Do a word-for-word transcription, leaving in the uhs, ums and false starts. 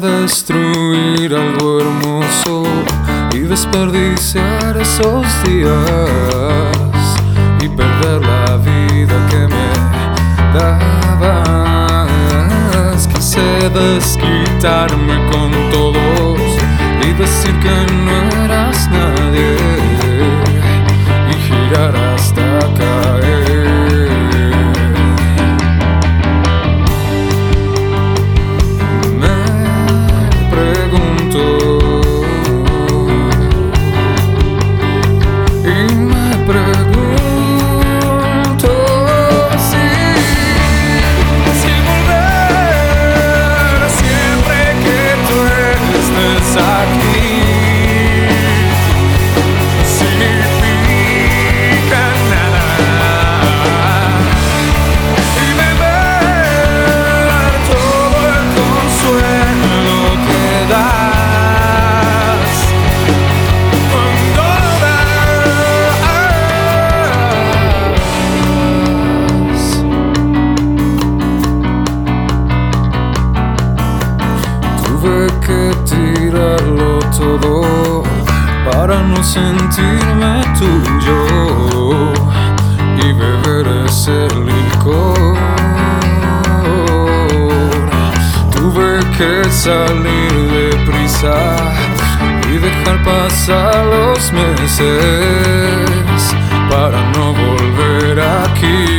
destruir algo hermoso y desperdiciar esos días y perder la vida que me dabas. Quise desquitarme con todos y decir que no eras nadie y girar hasta caer. Tuve que tirarlo todo para no sentirme tuyo y beber ese licor. Tuve que salir deprisa y dejar pasar los meses para no volver aquí.